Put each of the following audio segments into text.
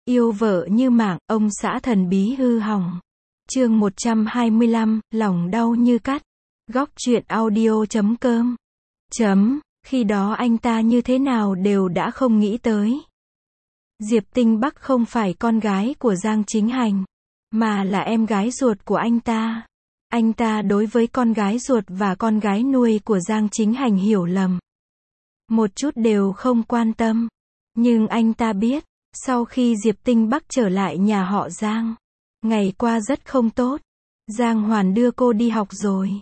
Yêu vợ như mạng, ông xã thần bí hư hỏng. Chương 125, lòng đau như cắt. Góc truyện audio.com. Khi đó anh ta như thế nào đều đã không nghĩ tới. Diệp Tinh Bắc không phải con gái của Giang Chính Hành, mà là em gái ruột của anh ta. Anh ta đối với con gái ruột và con gái nuôi của Giang Chính Hành hiểu lầm. Một chút đều không quan tâm. Nhưng anh ta biết, sau khi Diệp Tinh Bắc trở lại nhà họ Giang, ngày qua rất không tốt. Giang Hoàn đưa cô đi học rồi.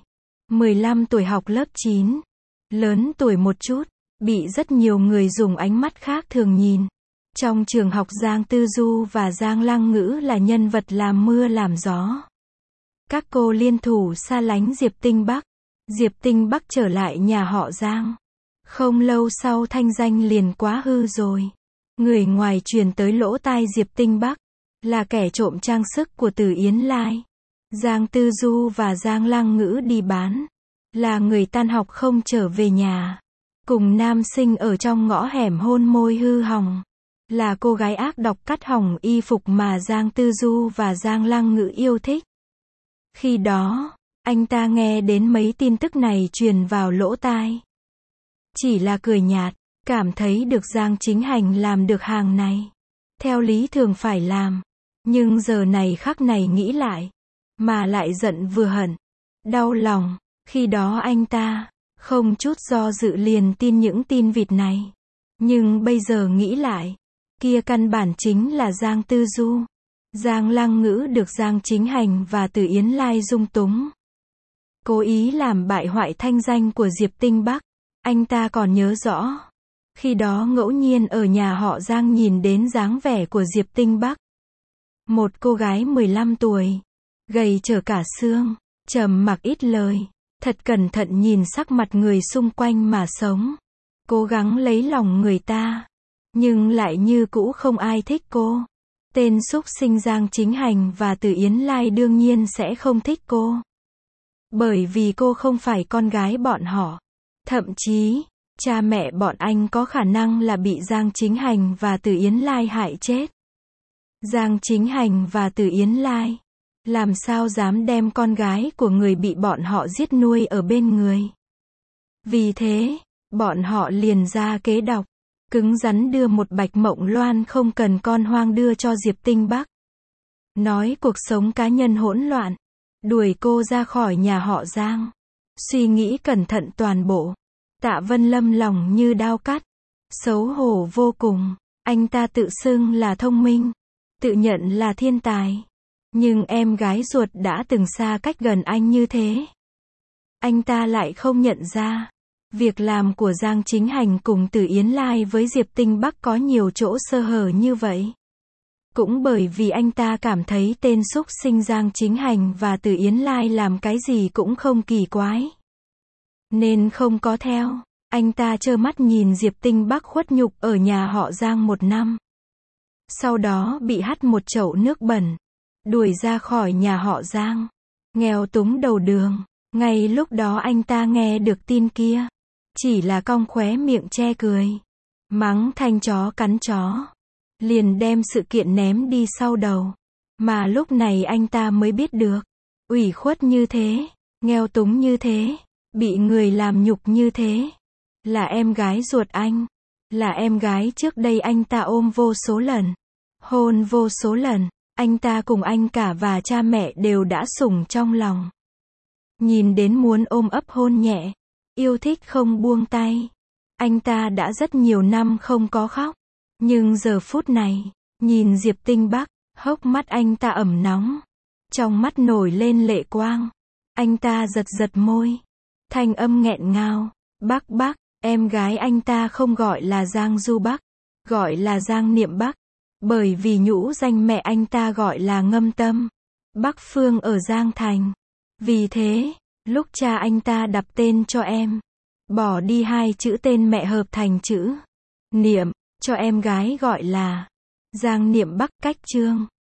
15 tuổi học lớp 9. Lớn tuổi một chút, bị rất nhiều người dùng ánh mắt khác thường nhìn. Trong trường học Giang Tư Du và Giang Lăng Ngữ là nhân vật làm mưa làm gió. Các cô liên thủ xa lánh Diệp Tinh Bắc. Diệp Tinh Bắc trở lại nhà họ Giang. Không lâu sau thanh danh liền quá hư rồi. Người ngoài truyền tới lỗ tai Diệp Tinh Bắc là kẻ trộm trang sức của Từ Yến Lai. Giang Tư Du và Giang Lăng Ngữ đi bán, là người tan học không trở về nhà, cùng nam sinh ở trong ngõ hẻm hôn môi hư hỏng, là cô gái ác độc cắt hỏng y phục mà Giang Tư Du và Giang Lăng Ngữ yêu thích. Khi đó, anh ta nghe đến mấy tin tức này truyền vào lỗ tai, chỉ là cười nhạt, cảm thấy được Giang Chính Hành làm được hàng này, theo lý thường phải làm. Nhưng giờ này khắc này nghĩ lại, mà lại giận vừa hận, đau lòng. Khi đó anh ta không chút do dự liền tin những tin vịt này. Nhưng bây giờ nghĩ lại, kia căn bản chính là Giang Tư Du. Giang Lăng Ngữ được Giang Chính Hành và Từ Yến Lai dung túng, cố ý làm bại hoại thanh danh của Diệp Tinh Bắc. Anh ta còn nhớ rõ, khi đó ngẫu nhiên ở nhà họ Giang nhìn đến dáng vẻ của Diệp Tinh Bắc. Một cô gái 15 tuổi, gầy trở cả xương, trầm mặc ít lời, thật cẩn thận nhìn sắc mặt người xung quanh mà sống, cố gắng lấy lòng người ta, nhưng lại như cũ không ai thích cô. Tên xúc sinh Giang Chính Hành và Từ Yến Lai đương nhiên sẽ không thích cô, bởi vì cô không phải con gái bọn họ. Thậm chí, cha mẹ bọn anh có khả năng là bị Giang Chính Hành và Từ Yến Lai hại chết. Giang Chính Hành và Từ Yến Lai làm sao dám đem con gái của người bị bọn họ giết nuôi ở bên người. Vì thế, bọn họ liền ra kế độc, cứng rắn đưa một Bạch Mộng Loan không cần con hoang đưa cho Diệp Tinh Bắc. Nói cuộc sống cá nhân hỗn loạn, đuổi cô ra khỏi nhà họ Giang. Suy nghĩ cẩn thận toàn bộ, Tạ Vân Lâm lòng như đao cắt, xấu hổ vô cùng. Anh ta tự xưng là thông minh, tự nhận là thiên tài, nhưng em gái ruột đã từng xa cách gần anh như thế. Anh ta lại không nhận ra, việc làm của Giang Chính Hành cùng Từ Yến Lai với Diệp Tinh Bắc có nhiều chỗ sơ hở như vậy. Cũng bởi vì anh ta cảm thấy tên xúc sinh Giang Chính Hành và Từ Yến Lai làm cái gì cũng không kỳ quái, nên không có theo. Anh ta trơ mắt nhìn Diệp Tinh Bắc khuất nhục ở nhà họ Giang 1 năm. Sau đó bị hắt một chậu nước bẩn, đuổi ra khỏi nhà họ Giang, nghèo túng đầu đường. Ngay lúc đó anh ta nghe được tin kia, chỉ là cong khóe miệng che cười, mắng thanh chó cắn chó, liền đem sự kiện ném đi sau đầu. Mà lúc này anh ta mới biết được, ủy khuất như thế, nghèo túng như thế, bị người làm nhục như thế, là em gái ruột anh, là em gái trước đây anh ta ôm vô số lần, hôn vô số lần. Anh ta cùng anh cả và cha mẹ đều đã sủng trong lòng. Nhìn đến muốn ôm ấp hôn nhẹ, yêu thích không buông tay. Anh ta đã rất nhiều năm không có khóc, nhưng giờ phút này, nhìn Diệp Tinh Bắc, hốc mắt anh ta ẩm nóng, trong mắt nổi lên lệ quang. Anh ta giật giật môi, thanh âm nghẹn ngào, Bắc Bắc. Em gái anh ta không gọi là Giang Du Bắc, gọi là Giang Niệm Bắc, bởi vì nhũ danh mẹ anh ta gọi là Ngâm Tâm Bắc Phương ở Giang Thành. Vì thế, lúc cha anh ta đặt tên cho em, bỏ đi 2 chữ tên mẹ hợp thành chữ Niệm, cho em gái gọi là Giang Niệm Bắc. Cách chương